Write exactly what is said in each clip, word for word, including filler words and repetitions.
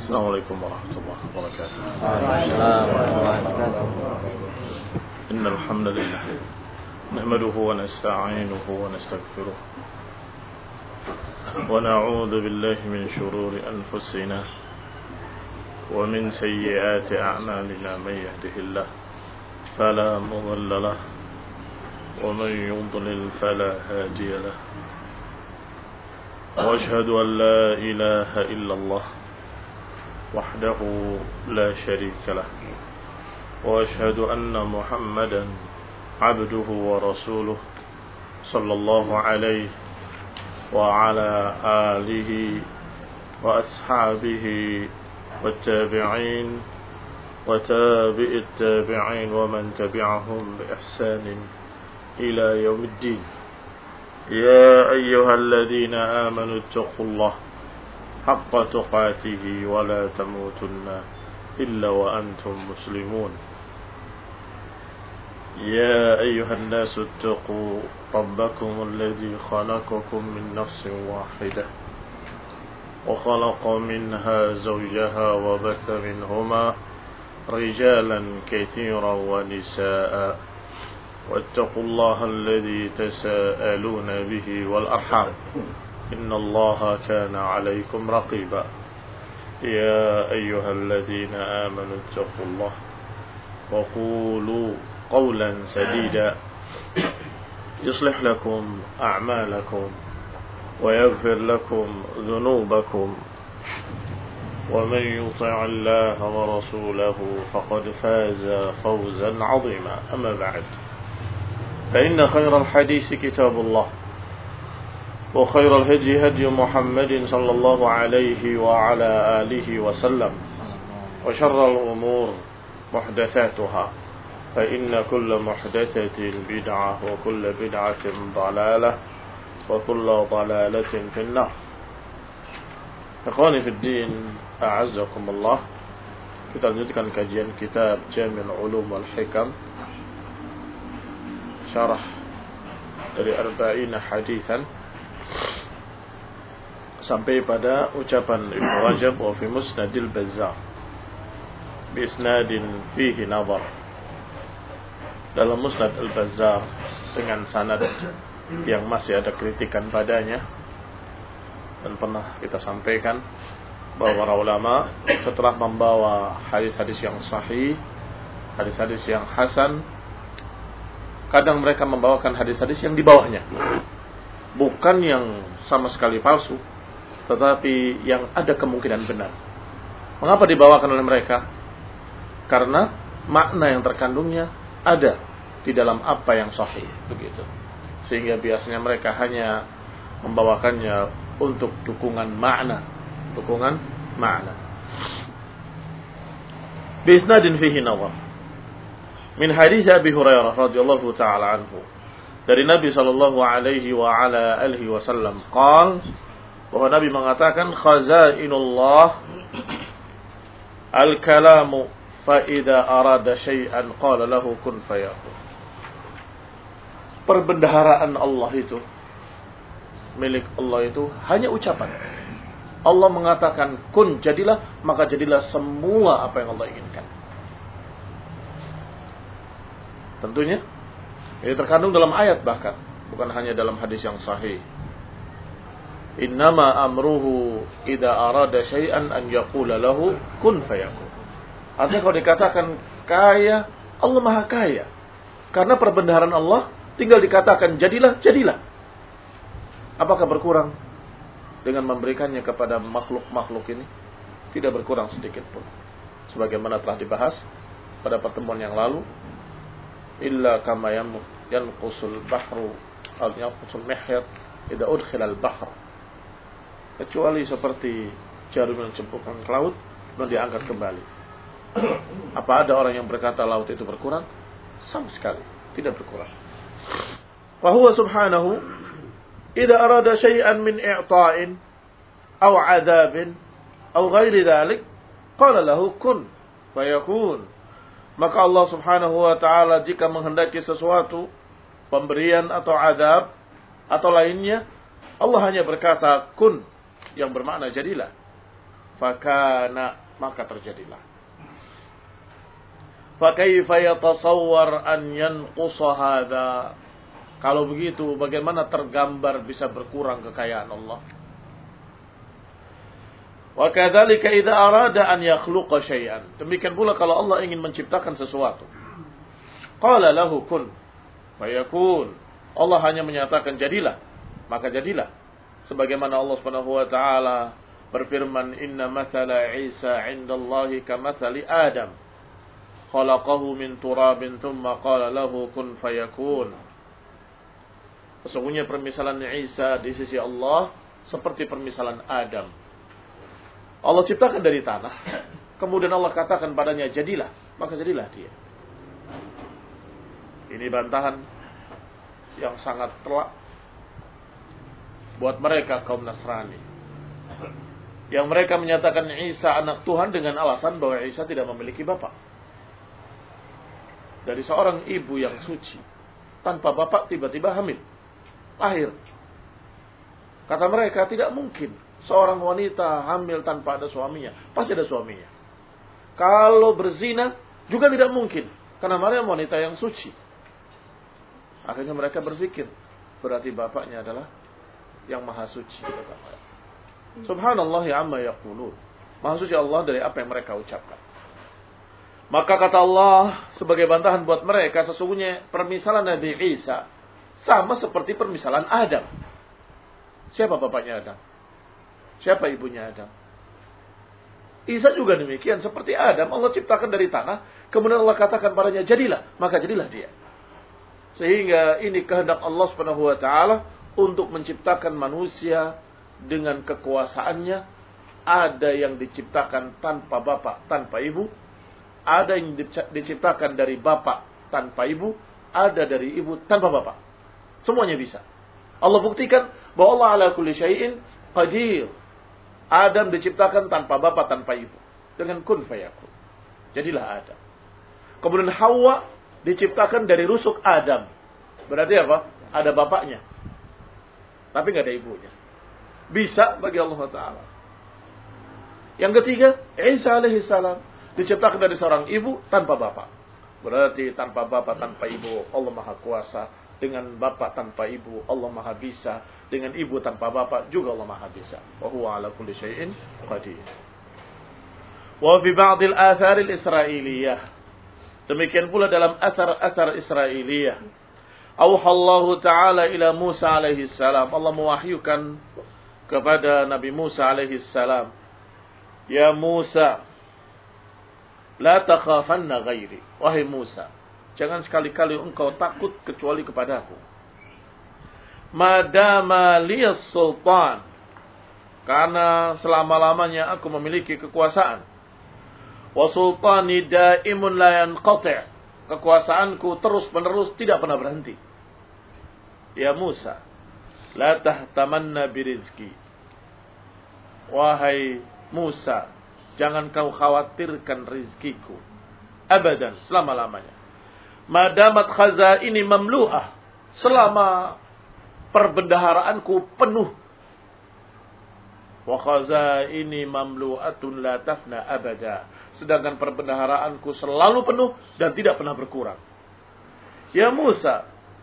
السلام عليكم ورحمة الله وبركاته. السلام ورحمة الله وبركاته. إن الحمد لله نحمده ونستعينه ونستغفره ونعوذ بالله من شرور أنفسنا ومن سيئات أعمالنا. من يهده الله فلا مضل له ومن يضلل فلا هادي له. وأشهد أن لا إله إلا الله وحده لا شريك له وأشهد أن محمدا عبده ورسوله صلى الله عليه وعلى آله وأصحابه والتابعين وتابع التابعين ومن تبعهم بإحسان إلى يوم الدين. يا أيها الذين آمنوا اتقوا الله حق تقاته ولا تموتن إلا وأنتم مسلمون. يا أيها الناس اتقوا ربكم الذي خلقكم من نفس واحدة وخلق منها زوجها وبث منهما رجالا كثيرا ونساء واتقوا الله الذي تساءلون به والأرحام إن الله كان عليكم رقيبا. يا أيها الذين آمنوا اتقوا الله وقولوا قولا سديدا يصلح لكم أعمالكم ويغفر لكم ذنوبكم ومن يطع الله ورسوله فقد فاز فوزا عظيما. أما بعد، فإن خير الحديث كتاب الله وخير الهدي هدي محمد صلى الله عليه وعلى آله وسلم وشر الأمور محدثاتها فإن كل محدثة بدعة وكل بدعة ضلالة وكل ضلالة في النار. إخواني في الدين أعزكم الله. Kita lanjutkan kajian kitab Jami' al-Ulum wal Hikam, syarah dari arba'ina hadithan, sampai pada ucapan Ibn Rajab wa fi Musnadil Bazzar bi isnadin fihi nazar. Dalam Musnad al-Bazzar dengan sanad yang masih ada kritikan padanya, dan pernah kita sampaikan bahwa para ulama setelah membawa hadis-hadis yang sahih, hadis-hadis yang hasan, kadang mereka membawakan hadis-hadis yang di bawahnya, bukan yang sama sekali palsu, tetapi yang ada kemungkinan benar. Mengapa dibawakan oleh mereka? Karena makna yang terkandungnya ada di dalam apa yang sahih, begitu. Sehingga biasanya mereka hanya membawakannya untuk dukungan makna, dukungan makna. Bisnadin fihi nazar. Min hadits Abi Hurairah radhiyallahu taala anhu, dari Nabi sallallahu alaihi wa ala alihi wasallam, qaal, bahwa Nabi mengatakan, khazainullah al-kalamu fa idza arada syai'an qala lahu kun fayakun. Perbendaharaan Allah itu, milik Allah itu hanya ucapan. Allah mengatakan kun, jadilah, maka jadilah semua apa yang Allah inginkan. Tentunya ini terkandung dalam ayat, bahkan bukan hanya dalam hadis yang sahih. Innama amruhu idza arada syai'an an yaqula lahu kun fayakun. Artinya kalau dikatakan kaya, Allah Maha Kaya. Karena perbendaharaan Allah tinggal dikatakan jadilah, jadilah. Apakah berkurang dengan memberikannya kepada makhluk-makhluk ini? Tidak berkurang sedikit pun. Sebagaimana telah dibahas pada pertemuan yang lalu, illa kama yanqusul bahru al yanqusul mihyat idza udkhila al bahr. Kecuali seperti jarum yang cemplungkan ke laut dan diangkat kembali. Apa ada orang yang berkata laut itu berkurang? Sama sekali tidak berkurang. Wa huwa subhanahu idza arada syai'an min i'ta'in aw 'adzabin aw ghairi dzalik qala lahu kun fayakun. Maka Allah Subhanahu wa taala jika menghendaki sesuatu, pemberian atau azab atau lainnya, Allah hanya berkata kun, yang bermakna jadilah. fakana, maka terjadilah. Fakaifa yatasawwar an yanqusa hadha? Kalau begitu bagaimana tergambar bisa berkurang kekayaan Allah? Wa kadzalika idza arada an yakhluqa syai'an. Demikian pula kalau Allah ingin menciptakan sesuatu. Qala lahu kun fayakun. Allah hanya menyatakan jadilah, maka jadilah. Sebagaimana Allah Subhanahu wa taala berfirman, "Inna mathala Isa 'indallahi kamathali Adam. Khalaqahu min turabin thumma qala lahu kun fayakun." Sesungguhnya permisalan Isa di sisi Allah seperti permisalan Adam. Allah ciptakan dari tanah, kemudian Allah katakan padanya jadilah, maka jadilah dia. Ini bantahan yang sangat telak buat mereka kaum Nasrani, yang mereka menyatakan Isa anak Tuhan dengan alasan bahwa Isa tidak memiliki bapak. Dari seorang ibu yang suci, tanpa bapak tiba-tiba hamil, lahir. Kata mereka tidak mungkin seorang wanita hamil tanpa ada suaminya. Pasti ada suaminya. Kalau berzina juga tidak mungkin, karena Maryam wanita yang suci. Akhirnya mereka berpikir, berarti bapaknya adalah yang maha suci. Subhanallah ya amma yaqulun. Maha suci Allah dari apa yang mereka ucapkan. Maka kata Allah sebagai bantahan buat mereka, sesungguhnya permisalan Nabi Isa sama seperti permisalan Adam. Siapa bapaknya Adam? Siapa ibunya Adam? Isa juga demikian seperti Adam. Allah ciptakan dari tanah, kemudian Allah katakan padanya jadilah, maka jadilah dia. Sehingga ini kehendak Allah Subhanahu wa taala untuk menciptakan manusia dengan kekuasaannya. Ada yang diciptakan tanpa bapak, tanpa ibu. Ada yang diciptakan dari bapak tanpa ibu, ada dari ibu tanpa bapak. Semuanya bisa. Allah buktikan bahwa Allah ala kulli syai'in qadir. Adam diciptakan tanpa bapak, tanpa ibu, dengan kun fayakun. Jadilah Adam. Kemudian Hawa diciptakan dari rusuk Adam. Berarti apa? Ada bapaknya, tapi nggak ada ibunya. Bisa bagi Allah Taala. Yang ketiga, Isa alaihissalam diciptakan dari seorang ibu tanpa bapak. Berarti tanpa bapak, tanpa ibu, Allah Maha Kuasa. Dengan bapak tanpa ibu, Allah Maha Bisa. Dengan ibu tanpa bapak, juga Allah Maha Bisa. Wa huwa ala kulli syai'in qadir. Wa fi ba'dil athar al-israiliyah. Demikian pula dalam athar-athar Israiliyah. Auhallahu ta'ala ila Musa alaihi salam. Allah mewahyukan kepada Nabi Musa alaihi salam. Ya Musa, la takhafanna ghairi. Wahai Musa, jangan sekali-kali engkau takut kecuali kepadaku. Madama liyas sultan. Karena selama-lamanya aku memiliki kekuasaan. Wa sultani daimun la yanqati'. Kekuasaanku terus-menerus tidak pernah berhenti. Ya Musa, la tahtamanna birizki. Wahai Musa, jangan kau khawatirkan rizkiku. Abadan, selama-lamanya. Madamat khazaini mamlu'ah. Selama perbendaharaanku penuh. Wa khazaini mamlu'atun la tafna abada. Sedangkan perbendaharaanku selalu penuh dan tidak pernah berkurang. Ya Musa,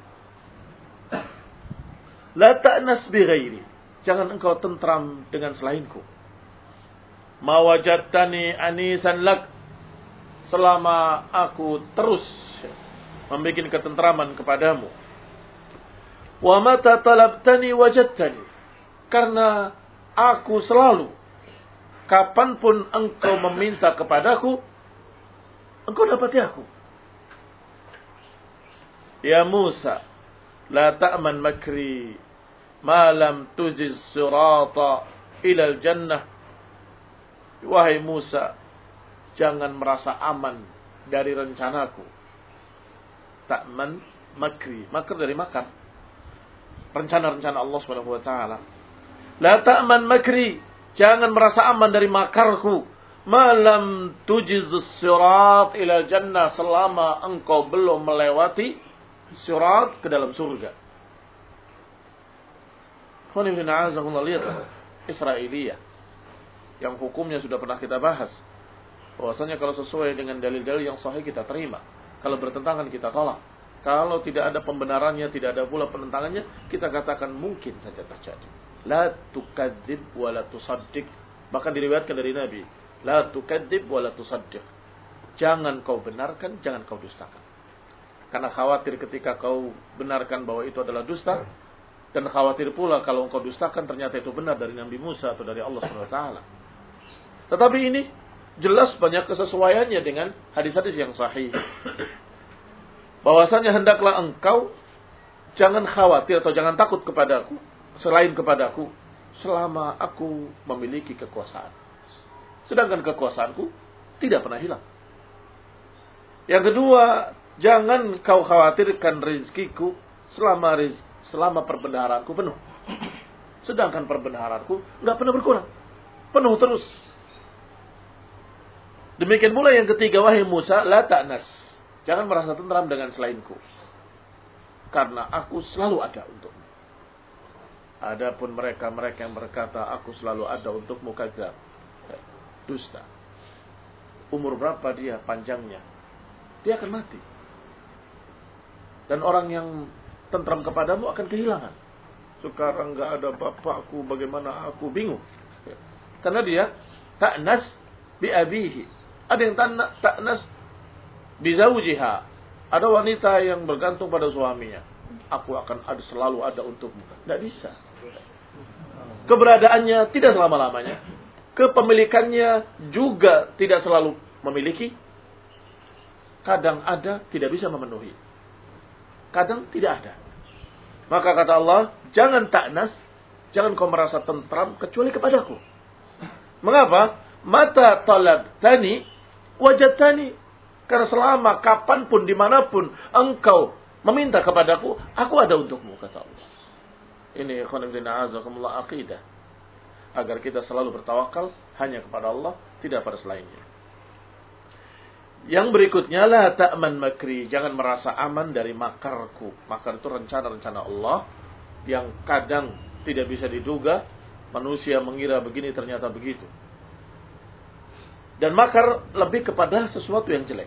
la ta'nas bi ghairi. Jangan engkau tentram dengan selainku. Ma wajadtani anisan lak. Selama aku terus membuat ketentraman kepadamu. Wa mata talabtani wajadtani. Karena aku selalu, kapanpun engkau meminta kepadaku, engkau dapati aku. Ya Musa, la ta'man makri ma lam tujiz sirata ilal jannah. Wahai Musa, jangan merasa aman dari rencanaku. Ta'man makri, makr dari makar. Rencana-rencana Allah Subhanahu wa taala. La ta'man makri, jangan merasa aman dari makarku. Malam tujizus sirat ila jannah, selama engkau belum melewati sirat ke dalam surga. Lihat Israiliyah yang hukumnya sudah pernah kita bahas. Bahwasanya kalau sesuai dengan dalil-dalil yang sahih kita terima. Kalau bertentangan kita tolak. Kalau tidak ada pembenarannya, tidak ada pula penentangannya, kita katakan mungkin saja terjadi. La tukadzib wa la tusaddiq. Bahkan diriwayatkan dari Nabi, la tukadzib wa la tusaddiq. Jangan kau benarkan, jangan kau dustakan. Karena khawatir ketika kau benarkan bahwa itu adalah dusta, dan khawatir pula kalau engkau dustakan ternyata itu benar dari Nabi Musa atau dari Allah subhanahu wa taala. Tetapi ini jelas banyak kesesuaiannya dengan hadis-hadis yang sahih. Bahwasanya hendaklah engkau jangan khawatir atau jangan takut kepadaku, selain kepadaku, selama aku memiliki kekuasaan. Sedangkan kekuasaanku tidak pernah hilang. Yang kedua, jangan kau khawatirkan rizkiku selama riz, selama perbendaharanku penuh. Sedangkan perbendaharanku nggak pernah berkurang, penuh terus. Demikian pula yang ketiga, wahai Musa, la ta'nas. Jangan merasa tentram dengan selainku. Karena aku selalu ada untukmu. Adapun mereka-mereka yang berkata, aku selalu ada untukmu, kadzab, dusta. Umur berapa dia panjangnya? Dia akan mati. Dan orang yang tentram kepadamu akan kehilangan. Sekarang enggak ada bapakku, bagaimana aku bingung. Karena dia ta'nas bi abihi. Ada yang ta'nas bi zawjiha. Ada wanita yang bergantung pada suaminya. Aku akan ada, selalu ada untukmu. Tidak bisa. Keberadaannya tidak selama-lamanya. Kepemilikannya juga tidak selalu memiliki. Kadang ada, tidak bisa memenuhi. Kadang tidak ada. Maka kata Allah, jangan ta'nas, jangan kau merasa tentram kecuali kepadaku. Mengapa? Mata talabtani wajadtani. Karena selama kapanpun, dimanapun engkau meminta kepadaku, aku ada untukmu, kata Allah. Ini khonibdina azakumullah aqidah. Agar kita selalu bertawakal hanya kepada Allah, tidak pada selainnya. Yang berikutnya, la ta'man makri. Jangan merasa aman dari makarku. Makar itu rencana-rencana Allah yang kadang tidak bisa diduga. Manusia mengira begini, ternyata begitu. Dan makar lebih kepada sesuatu yang jelek.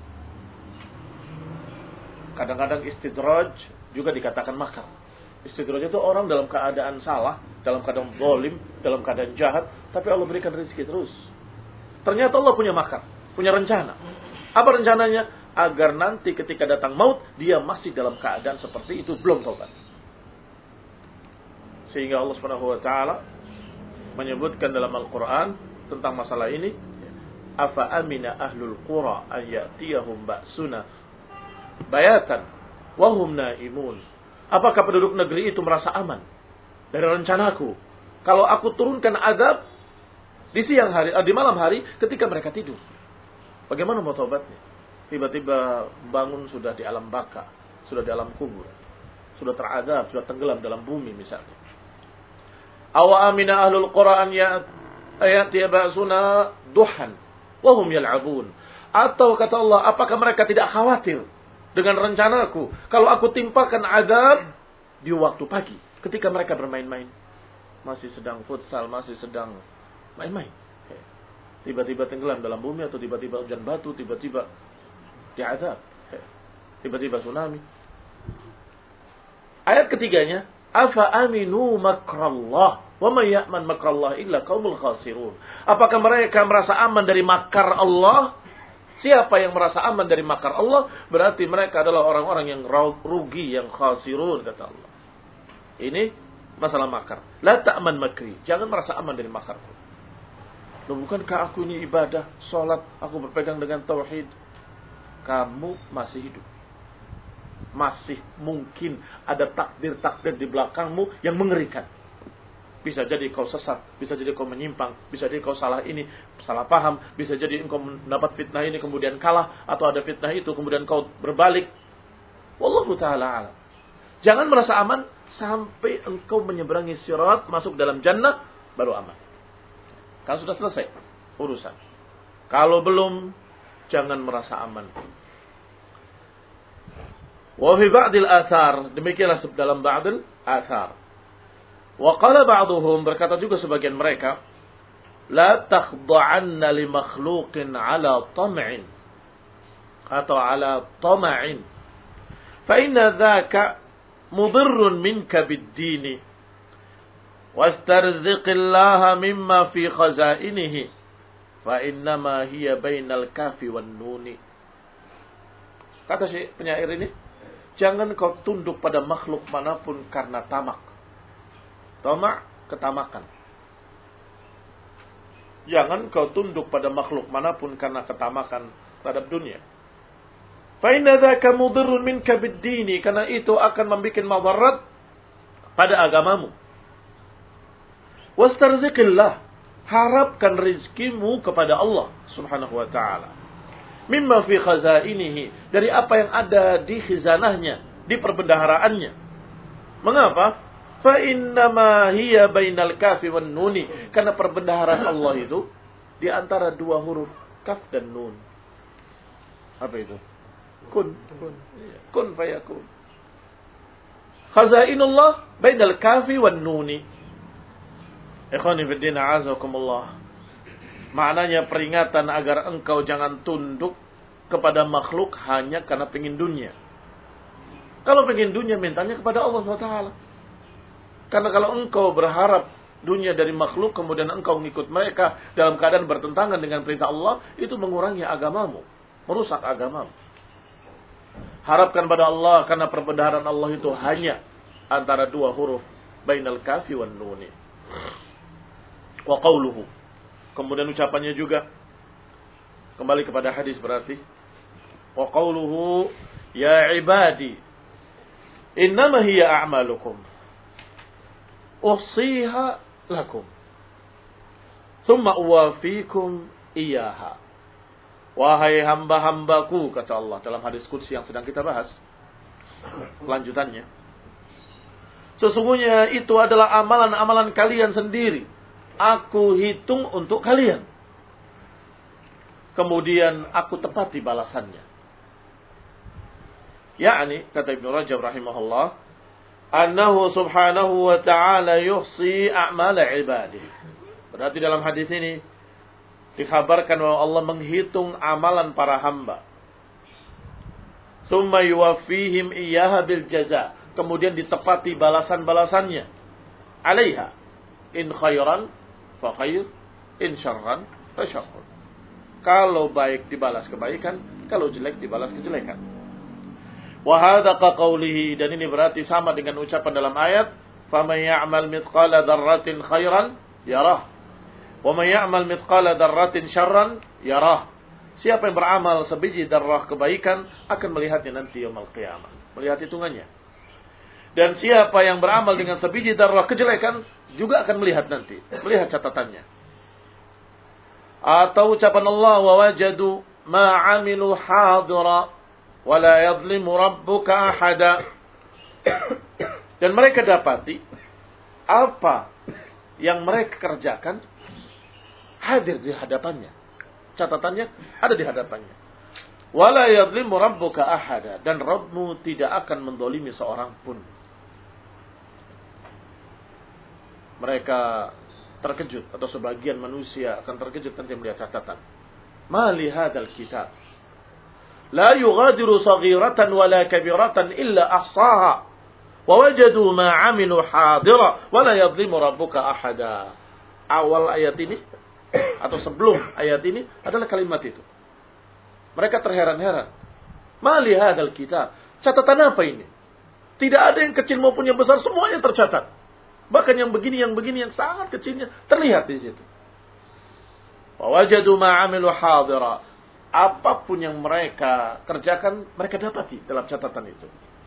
Kadang-kadang istidraj juga dikatakan makar. Istidraj itu orang dalam keadaan salah, dalam keadaan zalim, dalam keadaan jahat, tapi Allah berikan rezeki terus. Ternyata Allah punya makar, punya rencana. Apa rencananya? Agar nanti ketika datang maut, dia masih dalam keadaan seperti itu, belum taubat. Sehingga Allah Subhanahu wa taala menyebutkan dalam Al-Qur'an tentang masalah ini, afa amina ahlul qura an ya'tiyahum ba'suna bayatan wa hum naimun. Apakah penduduk negeri itu merasa aman dari rencanaku kalau aku turunkan azab di siang hari, di malam hari ketika mereka tidur? Bagaimana mau taubatnya? Tiba-tiba bangun sudah di alam baka, sudah di alam kubur, sudah terazab, sudah tenggelam dalam bumi misalnya. Awa amina ahlul qura an ya'tiya ba'suna duhan wa hum yal'abun. Atau kata Allah, apakah mereka tidak khawatir dengan rencanaku kalau aku timpakan azab di waktu pagi ketika mereka bermain-main, masih sedang futsal, masih sedang main-main, tiba-tiba tenggelam dalam bumi, atau tiba-tiba hujan batu, tiba-tiba diazab, tiba-tiba tsunami. Ayat ketiganya, afa aminu makrallah wa may ya'man makrallah illa qaumul khasirun. Apakah mereka merasa aman dari makar Allah? Siapa yang merasa aman dari makar Allah, berarti mereka adalah orang-orang yang rugi, yang khasirun, kata Allah. Ini masalah makar. La ta'man makri, jangan merasa aman dari makarku. Loh, bukankah aku ini ibadah, sholat, aku berpegang dengan tauhid? Kamu masih hidup. Masih mungkin ada takdir-takdir di belakangmu yang mengerikan. Bisa jadi kau sesat, bisa jadi kau menyimpang, bisa jadi kau salah ini, salah paham, bisa jadi engkau mendapat fitnah ini kemudian kalah, atau ada fitnah itu kemudian kau berbalik. Wallahu ta'ala alam. Jangan merasa aman sampai engkau menyeberangi sirat, masuk dalam jannah, baru aman. Kan sudah selesai urusan. Kalau belum, jangan merasa aman. Wa fi ba'dil athar, demikianlah dalam ba'dil athar. Wa qala ba'duhum, berkata juga sebagian mereka, la takhda'anna li makhluqin ala tam'in atau ala tama'in fa inna dhaka mudirrun minka bid-dini wastarziqillaha mimma fi khazainihi fa innama hiya bainal kafi wan nuni. Kata si penyair ini, jangan kau tunduk pada makhluk manapun karena tamak. Tamak, ketamakan. Jangan kau tunduk pada makhluk manapun karena ketamakan terhadap dunia. Fa inna dzaka mudirrun minka bid-dini, karena itu akan membuat madarat pada agamamu. Wastarziqillah, harapkan rizkimu kepada Allah Subhanahu wa taala. Mimma fi khazainihi, dari apa yang ada di khizanahnya, di perbendaharaannya. Mengapa? Fa innama hiya bainal kafi wan nuni, karena perbendaharaan Allah itu di antara dua huruf kaf dan nun. Apa itu? Kun. Kun, kun fayakun. Khazainullah bainal kafi wan nuni. Ikhwani fi din, a'azakumullah. Maknanya peringatan agar engkau jangan tunduk kepada makhluk hanya karena pengin dunia. Kalau pengin dunia, mintanya kepada Allah subhanahu wa taala. Karena kalau engkau berharap dunia dari makhluk, kemudian engkau mengikut mereka dalam keadaan bertentangan dengan perintah Allah, itu mengurangi agamamu, merusak agamamu. Harapkan pada Allah, karena perbendaharaan Allah itu hanya antara dua huruf, bainal kafi wan nuni. Wa qawluhu, kemudian ucapannya juga kembali kepada hadis berarti. Wa qawluhu ya ibadi innama hiya a'malukum uhsiha lakum thumma uwafikum iyaha. Wahai hamba-hambaku, kata Allah dalam hadis qudsi yang sedang kita bahas, lanjutannya, sesungguhnya itu adalah amalan-amalan kalian sendiri, aku hitung untuk kalian, kemudian aku tepati balasannya. Yakni, kata Ibnu Rajab rahimahullah, annahu subhanahu wa ta'ala yuhsi a'mala ibadihi. Berarti dalam hadis ini dikabarkan bahwa Allah menghitung amalan para hamba. Tsumma yuwaffihim iyyaha bil jaza, kemudian ditepati balasan-balasannya. Alaiha in khairan fa khair, in syarran fa syarr. Kalau baik dibalas kebaikan, kalau jelek dibalas kejelekan. Wa hadza ka qawlihi, dan ini berarti sama dengan ucapan dalam ayat, faman ya'mal mithqala dzarratin khairan yarah wa man ya'mal mithqala dzarratin syarran yarah. Siapa yang beramal sebiji darah kebaikan akan melihatnya nanti yaumul qiyamah, melihat hitungannya. Dan siapa yang beramal dengan sebiji darah kejelekan juga akan melihat nanti, melihat catatannya. Atau ucapan Allah, wa wajadu ma 'amilu hadira wa la yadhlimu rabbuka ahada. Dan mereka dapati apa yang mereka kerjakan hadir di hadapannya. Catatannya ada di hadapannya. Wa la yadhlimu rabbuka ahada, dan Rabbmu tidak akan mendolimi seorang pun. Mereka terkejut, atau sebagian manusia akan terkejut nanti melihat catatan. Ma li hadzal kitab la yughadiru saghiratan wala kabiratan illa ahsaha wa wajadu ma 'amilu hadira wa la yadhlimu rabbuka ahada. Awal ayat ini atau sebelum ayat ini adalah kalimat itu. Mereka terheran-heran. Ma li hadzal kitab, catatan apa ini? Tidak ada yang kecil maupun yang besar, semuanya tercatat. Bahkan yang begini, yang begini, yang sangat kecilnya terlihat di situ. Wa wajadu ma 'amilu hadira. Apapun yang mereka kerjakan, mereka dapati dalam catatan itu.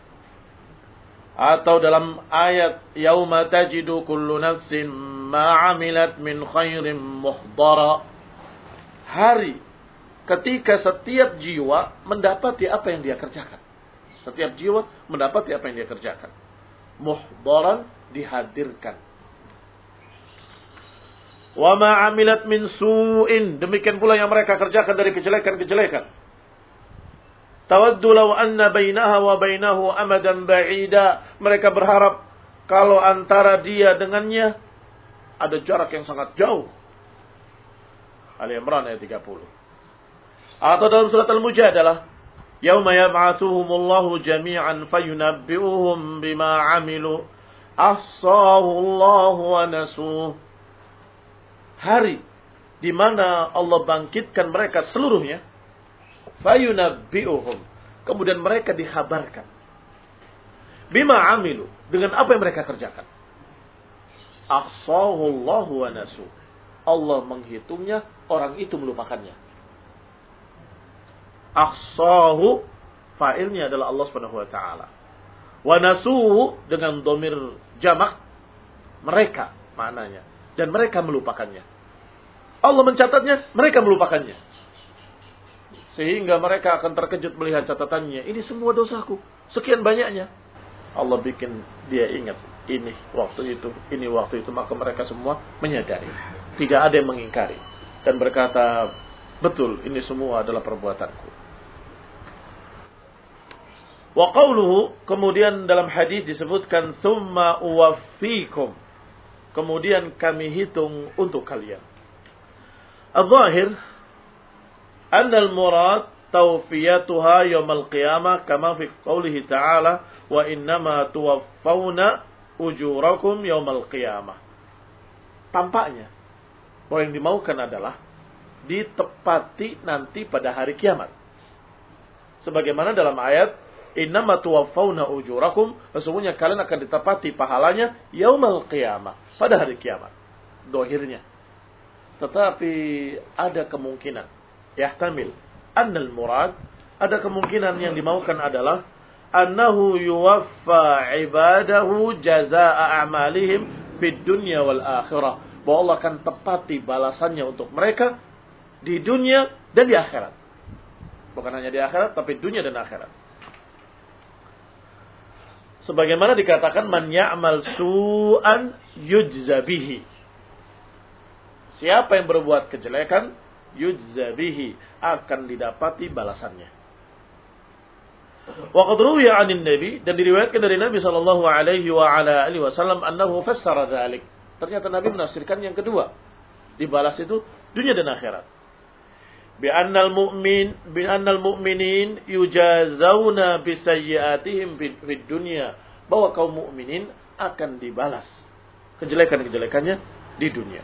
Atau dalam ayat yauma tajidu kullu nafsin ma 'amilat min khairin muhdara. Hari ketika setiap jiwa mendapati apa yang dia kerjakan. Setiap jiwa mendapati apa yang dia kerjakan. Muhdaran, dihadirkan. Wa ma 'amilat min su'in, demikian pula yang mereka kerjakan dari kejelekan-kejelekan. Tawaddu law anna bainaha wa bainahu amadan ba'ida, mereka berharap kalau antara dia dengannya ada jarak yang sangat jauh. Ali Imran ayat tiga puluh. Atau dalam surat Al-Mujadalah, yauma yab'atsuhumullahu jami'an fayunabbi'uhum bima 'amilu ahsahu Allahu wa nasuh. Hari di mana Allah bangkitkan mereka seluruhnya, fayunabbi'uhum, kemudian mereka dihabarkan bima 'amilu, dengan apa yang mereka kerjakan. Ahsahu Allahu wa nasuh, Allah menghitungnya, orang itu melupakannya. Ahsahu, fa'ilnya adalah Allah Subhanahu wa taala. Wa nasuhu dengan dhamir jamak, mereka maknanya, dan mereka melupakannya. Allah mencatatnya, mereka melupakannya. Sehingga mereka akan terkejut melihat catatannya, ini semua dosaku, sekian banyaknya. Allah bikin dia ingat, ini waktu itu, ini waktu itu, maka mereka semua menyadari. Tidak ada yang mengingkari dan berkata, betul, ini semua adalah perbuatanku. Wa qawluhu, kemudian dalam hadis disebutkan tsumma uwaffikum, kemudian kami hitung untuk kalian. Al-zahir anna al-murad tawfiyatuha yaumil qiyamah kama fi qoulihi ta'ala wa innama tuwaffawna ujurakum yaumil qiyamah. Tampaknya bahwa yang dimaukan adalah ditepati nanti pada hari kiamat. Sebagaimana dalam ayat innama tuwaffawna ujurakum, sesungguhnya kalian akan ditepati pahalanya yaumil qiyamah, pada hari kiamat. Dohirnya. Tetapi ada kemungkinan, yahtamil annal murad, ada kemungkinan yang dimaukan adalah annahu yuwaffa ibadahu jazaa'a a'malihim fid dunya wal akhirah, bahwa Allah akan tepati balasannya untuk mereka di dunia dan di akhirat. Bukan hanya di akhirat, tapi dunia dan akhirat. Sebagaimana dikatakan man ya'mal su'an yujza bihi. Siapa yang berbuat kejelekan, yujza bihi, akan didapati balasannya. Wa qad ruwiya 'anil Nabi, dan diriwayatkan dari Nabi sallallahu alaihi wa ala alihi wasallam annahu fassara dzalik. Ternyata Nabi menafsirkan yang kedua. Dibalas itu dunia dan akhirat. Bi annal mu'min bi annal mu'minin yujazawna bi sayyi'atihim fid dunya, bahwa kaum mukminin akan dibalas kejelekan-kejelekannya di dunia.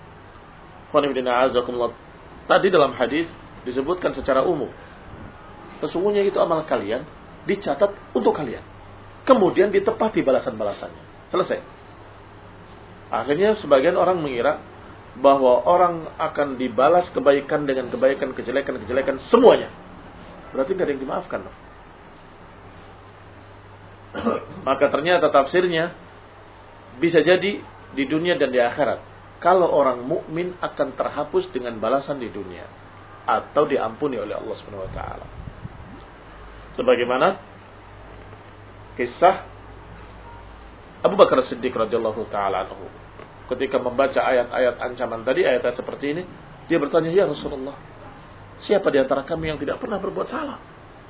Tadi dalam hadis disebutkan secara umum, sesungguhnya itu amal kalian dicatat untuk kalian, kemudian ditepati balasan-balasannya. Selesai. Akhirnya sebagian orang mengira bahwa orang akan dibalas kebaikan dengan kebaikan, kejelekan-kejelekan semuanya. Berarti nggak ada yang dimaafkan loh. Maka ternyata tafsirnya bisa jadi di dunia dan di akhirat. Kalau orang mukmin akan terhapus dengan balasan di dunia atau diampuni oleh Allah Subhanahu wa taala. Sebagaimana kisah Abu Bakar Siddiq radhiyallahu taala anhu, ketika membaca ayat-ayat ancaman tadi, ayat-ayat seperti ini, dia bertanya, "Ya Rasulullah, siapa di antara kami yang tidak pernah berbuat salah?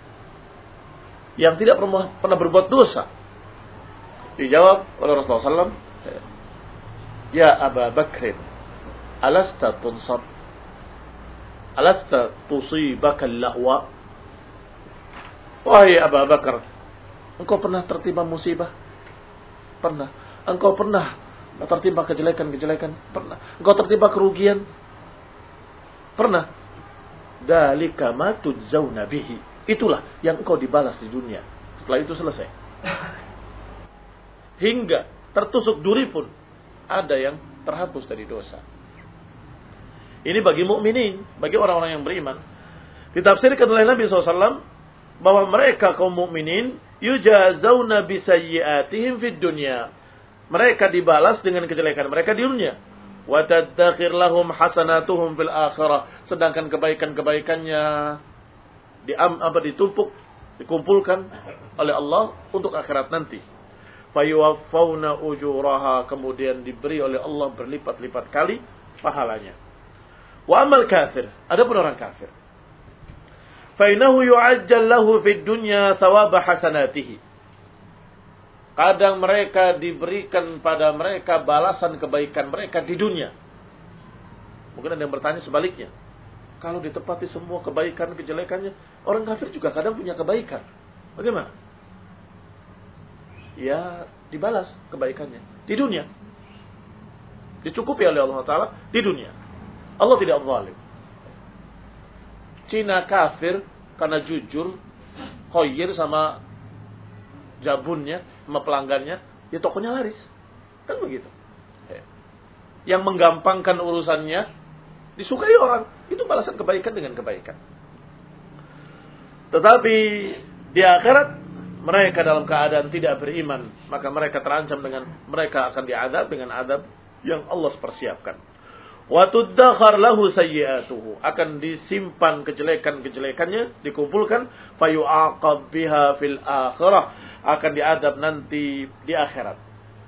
Yang tidak pernah, pernah berbuat dosa?" Dijawab oleh Rasulullah sallallahu alaihi wasallam, "Ya Abu Bakr, alasta tunsab? Alasta tusibaka al-la'wa?" Wahai Abu Bakar, engkau pernah tertimpa musibah? Pernah. Engkau pernah tertimpa kejelekan-kejelekan? Pernah. Engkau tertimpa kerugian? Pernah. Dzalika ma tujzauna bihi. Itulah yang engkau dibalas di dunia. Setelah itu selesai. Hingga tertusuk duri pun ada yang terhapus dari dosa. Ini bagi mukminin, bagi orang-orang yang beriman. Ditafsirkan oleh Nabi shallallahu alaihi wasallam bahwa mereka kaum mukminin yujazawna bisayyi'atihim fid dunya. Mereka dibalas dengan kejelekan mereka di dunia. Wa tadakhir lahum hasanatuhum fil akhirah. Sedangkan kebaikan-kebaikannya diam apa ditumpuk, dikumpulkan oleh Allah untuk akhirat nanti. Fayuwaffawna ujuraha, kemudian diberi oleh Allah berlipat-lipat kali pahalanya. Wa amal kafir, adapun orang kafir, fa innahu yu'ajjal lahu fid dunya thawab hasanatihi. Kadang mereka diberikan pada mereka balasan kebaikan mereka di dunia. Mungkin ada yang bertanya sebaliknya. Kalau ditepati semua kebaikan, kejelekannya, orang kafir juga kadang punya kebaikan. Bagaimana? Ya, dibalas kebaikannya di dunia. Dicukupi oleh Allah Ta'ala di dunia. Allah tidak zalim. Cina kafir karena jujur, khoyir sama jabunnya, sama pelanggannya, ya tokonya laris. Kan begitu. Yang menggampangkan urusannya, disukai orang. Itu balasan kebaikan dengan kebaikan. Tetapi di akhirat, mereka dalam keadaan tidak beriman, maka mereka terancam dengan, mereka akan diadab dengan adab yang Allah persiapkan. Wa tuddakhar lahu sayyi'atuhu, akan disimpan kejelekan-kejelekannya, dikumpulkan, fayu'aqab biha fil akhirah, akan diadab nanti di akhirat.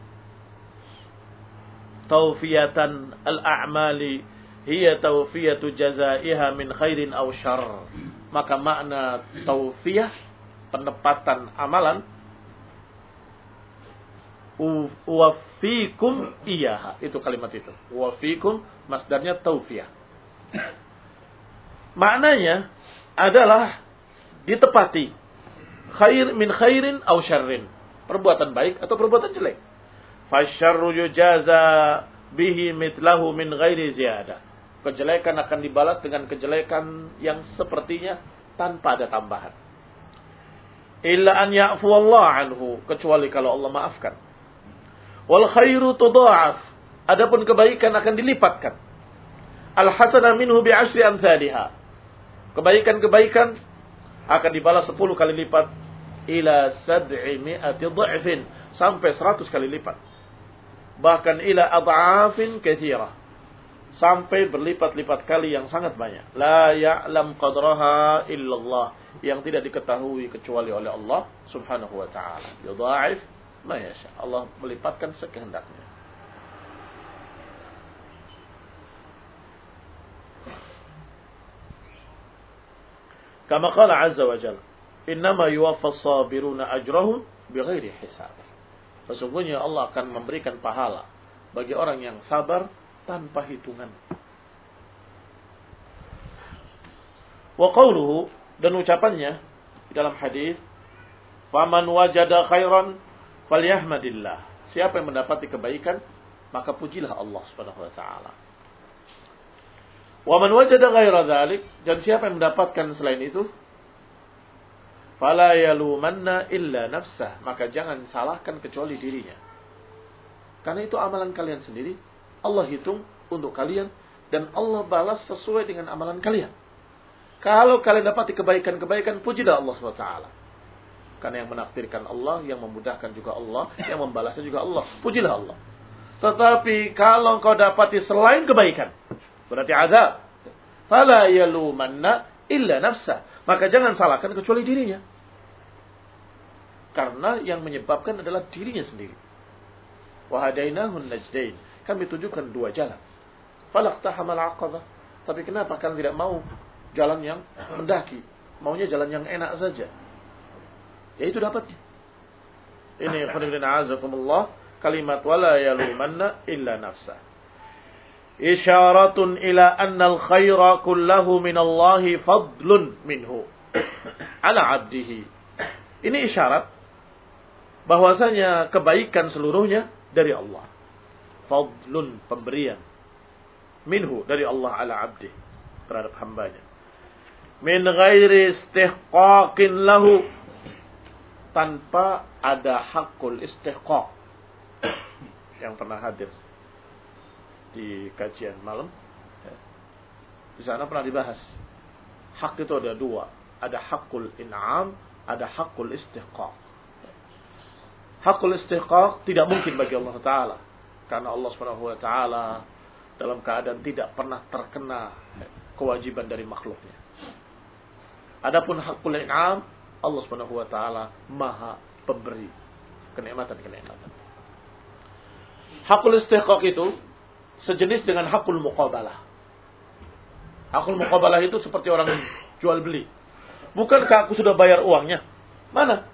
Tawfiyatan al-a'mali hiya tawfiyatu jazaiha min khairin aw syarr. Maka makna tawfiyah, penepatan amalan, uwafikum iyaha, itu kalimat itu. Uwafikum masdarnya tawfiyah. Maknanya adalah ditepati khair min khairin aw syarrin, perbuatan baik atau perbuatan jelek. Fasyarru yujaza bihi mitlahu min ghairi ziyadah. Kejelekan akan dibalas dengan kejelekan yang sepertinya tanpa ada tambahan. Illa an ya'fu Allah anhu, kecuali kalau Allah maafkan. Wal khairu tudha'af, adapun kebaikan akan dilipatkan. Al hasanah minhu bi asyri amsalha. Kebaikan-kebaikan akan dibalas sepuluh kali lipat, ila sab'i mi'ati dha'fin, sampai seratus kali lipat. Bahkan ila ad'afin katsirah, sampai berlipat-lipat kali yang sangat banyak. La ya'lam qadraha illallah, yang tidak diketahui kecuali oleh Allah Subhanahu wa taala. Yudha'if ma yasha, Allah melipatkan sekehendaknya. Kama qala azza wa jalla, innama yuwaffas sabiruna ajrahum bighairi hisab. Sesungguhnya Allah akan memberikan pahala bagi orang yang sabar tanpa hitungan. Wa qawluhu, dan ucapannya di dalam hadis, faman wajada khairan falyahmadillah. Siapa yang mendapati kebaikan, maka pujilah Allah Subhanahu wa taala. Wa man wajada ghaira dzalik, dan siapa yang mendapatkan selain itu, fala yalumanna illa nafsah, maka jangan salahkan kecuali dirinya. Karena itu amalan kalian sendiri, Allah hitung untuk kalian, dan Allah balas sesuai dengan amalan kalian. Kalau kalian dapati kebaikan-kebaikan, pujilah Allah subhanahu wa taala. Karena yang menakdirkan Allah, yang memudahkan juga Allah, yang membalasnya juga Allah. Pujilah Allah. Tetapi kalau kau dapati selain kebaikan, berarti azab. Fala yalumanna illa nafsah, maka jangan salahkan kecuali dirinya. Karena yang menyebabkan adalah dirinya sendiri. Wa hadainahun najdain, kami tunjukkan dua jalan. Falaqtahamal aqabah, tapi kenapa kalian tidak mau jalan yang mendaki, maunya jalan yang enak saja? Ya itu dapatnya. Ini khairuddin azakumullah, kalimat wala yalumanna illa nafsah. Isyaratun ila anna al-khaira kullahu minallahi fadlun minhu ala abdihi. Ini isyarat bahwasanya kebaikan seluruhnya dari Allah. Fadlun, pemberian. Minhu, dari Allah ala abdi, terhadap hambanya. Min ghairi istihqaqin lahu, tanpa ada hakul istihqaq. Yang pernah hadir di kajian malam, di sana pernah dibahas. Hak itu ada dua. Ada hakul in'am, ada hakul istihqaq. Hakul istihqaq tidak mungkin bagi Allah Ta'ala, karena Allah Subhanahu wa Ta'ala dalam keadaan tidak pernah terkena kewajiban dari makhluknya. Adapun hakul in'am, Allah Subhanahu wa Ta'ala maha pemberi kenikmatan-kenikmatan. Hakul istihqaq itu sejenis dengan hakul muqabalah. Hakul muqabalah itu seperti orang jual beli. Bukankah aku sudah bayar uangnya? Mana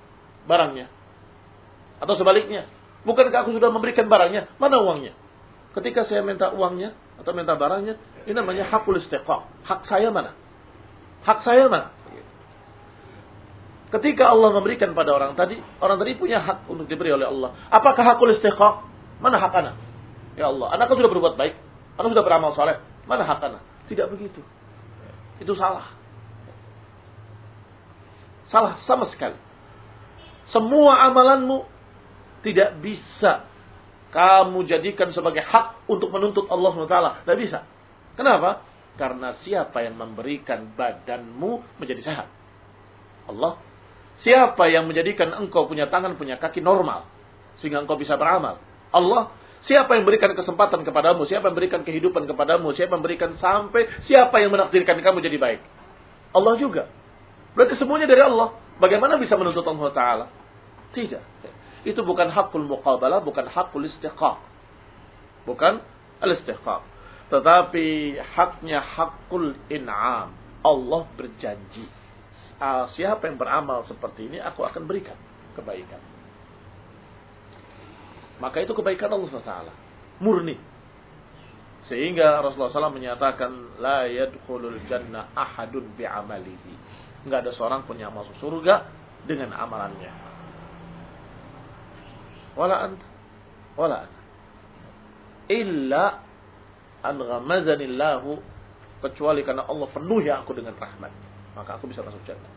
barangnya? Atau sebaliknya, bukankah aku sudah memberikan barangnya? Mana uangnya? Ketika saya minta uangnya atau minta barangnya, ini namanya hakul istiqaq. Hak saya mana? Hak saya mana? Ketika Allah memberikan pada orang tadi, orang tadi punya hak untuk diberi oleh Allah. Apakah hakul istiqaq? Mana hak anak? Ya Allah, anak kan sudah berbuat baik. Anak sudah beramal soleh. Mana hak anak? Tidak begitu. Itu salah. Salah sama sekali. Semua amalanmu tidak bisa kamu jadikan sebagai hak untuk menuntut Allah subhanahu wa taala. Tidak bisa. Kenapa? Karena siapa yang memberikan badanmu menjadi sehat? Allah. Siapa yang menjadikan engkau punya tangan, punya kaki normal sehingga engkau bisa beramal? Allah. Siapa yang memberikan kesempatan kepadamu? Siapa yang memberikan kehidupan kepadamu? Siapa yang memberikan sampai? Siapa yang menakdirkan kamu jadi baik? Allah juga. Berarti semuanya dari Allah. Bagaimana bisa menuntut Allah Ta'ala? Tidak. Itu bukan hakul muqabalah, bukan hakul istiqaq. Bukan al-istiqaq. Tetapi haknya hakul in'am. Allah berjanji. Siapa yang beramal seperti ini, aku akan berikan kebaikan. Maka itu kebaikan Allah subhanahu wa taala. Murni. Sehingga Rasulullah shallallahu alaihi wasallam menyatakan, La yadkhulul jannah ahadun bi'amalihi. Enggak ada seorang pun yang masuk surga dengan amalannya. Wala anta. Wala anta. Illa an ghamazanillahu. Kecuali karena Allah penuhi aku dengan rahmat. Maka aku bisa masuk jannah.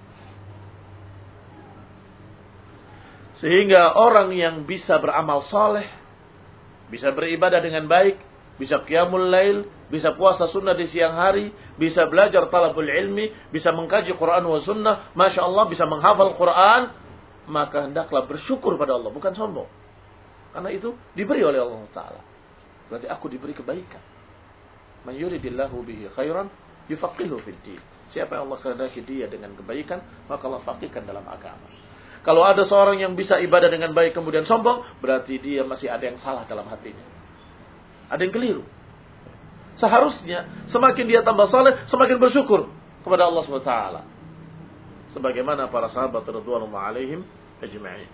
Sehingga orang yang bisa beramal saleh, bisa beribadah dengan baik, bisa qiyamul lail, bisa puasa sunnah di siang hari, bisa belajar talabul ilmi, bisa mengkaji Quran wa sunnah, Masya Allah bisa menghafal Quran, maka hendaklah bersyukur pada Allah, bukan sombong. Karena itu diberi oleh Allah Ta'ala. Berarti aku diberi kebaikan. Man yuridillahu bihi khairan, yufaqihu fid din. Siapa yang Allah kehendaki dia dengan kebaikan, maka Allah faqihkan dalam agama. Kalau ada seorang yang bisa ibadah dengan baik kemudian sombong, berarti dia masih ada yang salah dalam hatinya. Ada yang keliru. Seharusnya semakin dia tambah saleh, semakin bersyukur kepada Allah subhanahu wa taala. Sebagaimana para sahabat radhiyallahu alaihim ajma'in.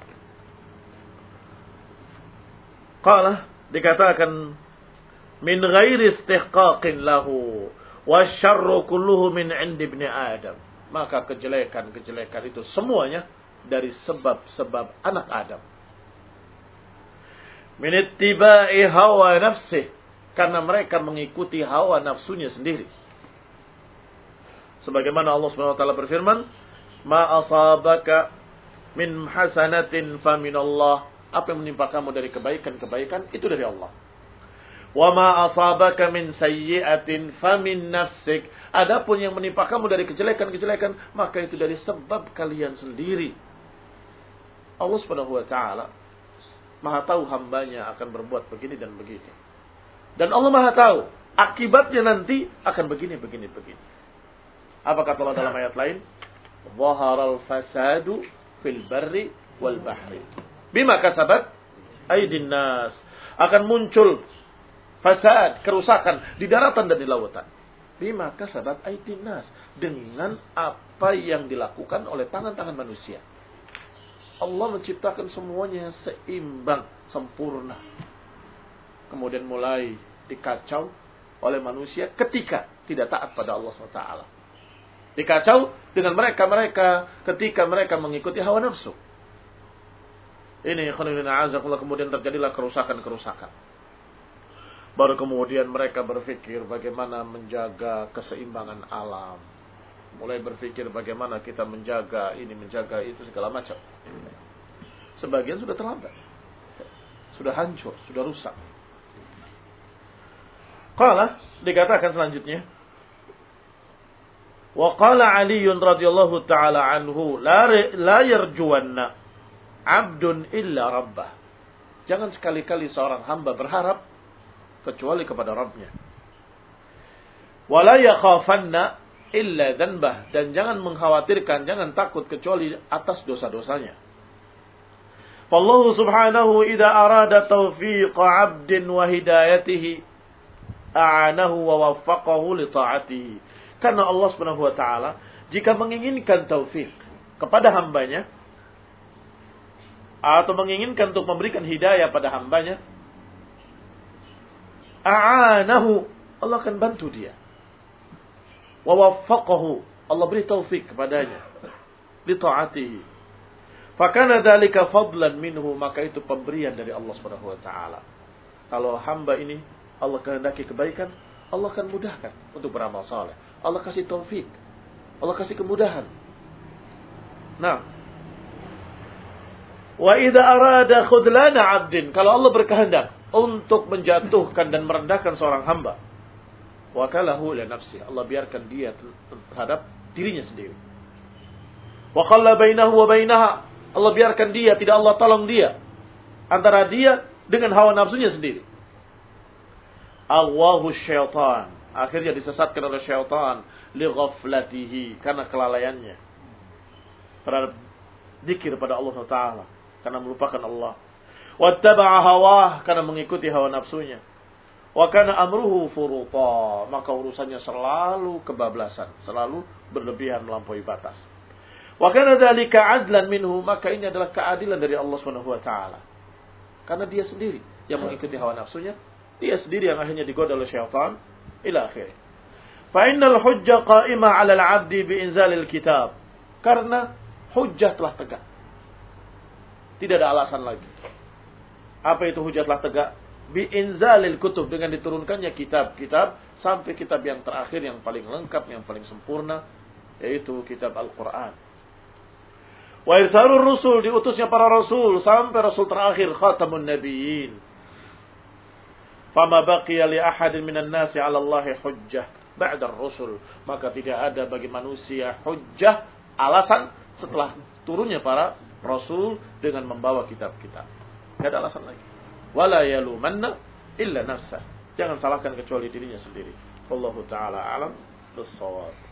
Qala, dikatakan min ghairi istihqaqin lahu wasyarru kulluhu min 'indi ibni Adam. Maka kejelekan-kejelekan itu semuanya dari sebab-sebab anak Adam. Min ittiba'i hawa nafsih, karena mereka mengikuti hawa nafsunya sendiri. Sebagaimana Allah Subhanahu wa taala berfirman, "Ma asabaka min hasanatin fa min Allah." Apa yang menimpa kamu dari kebaikan-kebaikan itu dari Allah. Wa ma asabaka min sayyi'atin fa min nafsik. Adapun yang menimpa kamu dari kejelekan-kejelekan, maka itu dari sebab kalian sendiri. Allah Subhanahu wa taala Maha tahu hambanya akan berbuat begini dan begitu. Dan Allah Maha tahu akibatnya nanti akan begini begini begini. Apa kata Allah dalam ayat lain? Zaharal fasadu fil barri wal bahri bima kasabat aydin nas. Akan muncul fasad, kerusakan di daratan dan di lautan. Bima kasabat aydin nas, dengan apa yang dilakukan oleh tangan-tangan manusia. Allah menciptakan semuanya seimbang, sempurna. Kemudian mulai dikacau oleh manusia ketika tidak taat pada Allah subhanahu wa taala. Dikacau dengan mereka-mereka ketika mereka mengikuti hawa nafsu. Ini khonibina azakullah, kemudian terjadilah kerusakan-kerusakan. Baru kemudian mereka berpikir bagaimana menjaga keseimbangan alam. Mulai berpikir bagaimana kita menjaga ini, menjaga itu, segala macam. Sebagian sudah terlambat. Sudah hancur, sudah rusak. Qala, dikatakan selanjutnya. Wa qala Ali radhiyallahu ta'ala anhu, la, la yarjuwanna abdun illa rabbah. Jangan sekali-kali seorang hamba berharap kecuali kepada Rabbnya. Wa la yakhafanna illa dhanbah, dan jangan mengkhawatirkan, jangan takut kecuali atas dosa-dosanya. Fallahu subhanahu idza arada tawfiqa 'abdin wa hidayatihi a'anahu wa waffaqahu li ta'atihi. Karena Allah Subhanahu wa taala jika menginginkan taufik kepada hambanya atau menginginkan untuk memberikan hidayah pada hambanya, a'anahu, Allah akan bantu dia. Wa waffaqahu, Allah beri taufik kepadanya li ta'atihi. Fakana dzalika fadlan minhu, maka itu pemberian dari Allah Subhanahu wa taala. Kalau hamba ini Allah kehendaki kebaikan, Allah akan mudahkan untuk beramal saleh. Allah kasih taufik, Allah kasih kemudahan. Nah, wa idza arada khudlana 'abdin, kalau Allah berkehendak untuk menjatuhkan dan merendahkan seorang hamba, wakalahu li nafsi, Allah biarkan dia terhadap dirinya sendiri. Wa khalla bainahu wa bainaha, Allah biarkan dia, tidak Allah tolong dia antara dia dengan hawa nafsunya sendiri. Awahu syaitan, akhirnya disesatkan oleh syaitan li ghaflatihi, karena kelalaiannya terhadap zikir pada Allah Taala, karena melupakan Allah. Wattaba'a hawah, karena mengikuti hawa nafsunya. Wa kana amruhu furuta, maka urusannya selalu kebablasan, selalu berlebihan melampaui batas. Wa kana dzalika 'adlan minhu, maka ini adalah keadilan dari Allah Subhanahu wa taala. Karena dia sendiri yang mengikuti hawa nafsunya, dia sendiri yang akhirnya digoda oleh syaitan ila akhir. Fa innal hujja qa'imah 'ala al-'abdi bi inzalil kitab. Karena hujjah telah tegak. Tidak ada alasan lagi. Apa itu hujjah telah tegak? Bi inzalil kutub, dengan diturunkannya kitab-kitab sampai kitab yang terakhir, yang paling lengkap, yang paling sempurna, yaitu kitab Al-Qur'an. Wa irsalur rusul, diutusnya para rasul sampai rasul terakhir khatamun nabiyyin. Fama baqiya li ahadin minan nasi 'ala Allahi hujjah ba'da ar-rusul, maka tidak ada bagi manusia hujjah, alasan setelah turunnya para rasul dengan membawa kitab-kitab. Tidak ada alasan lagi. Wala yalumanna illa nafsah, jangan salahkan kecuali dirinya sendiri. Wallahu taala alam bis-shawab.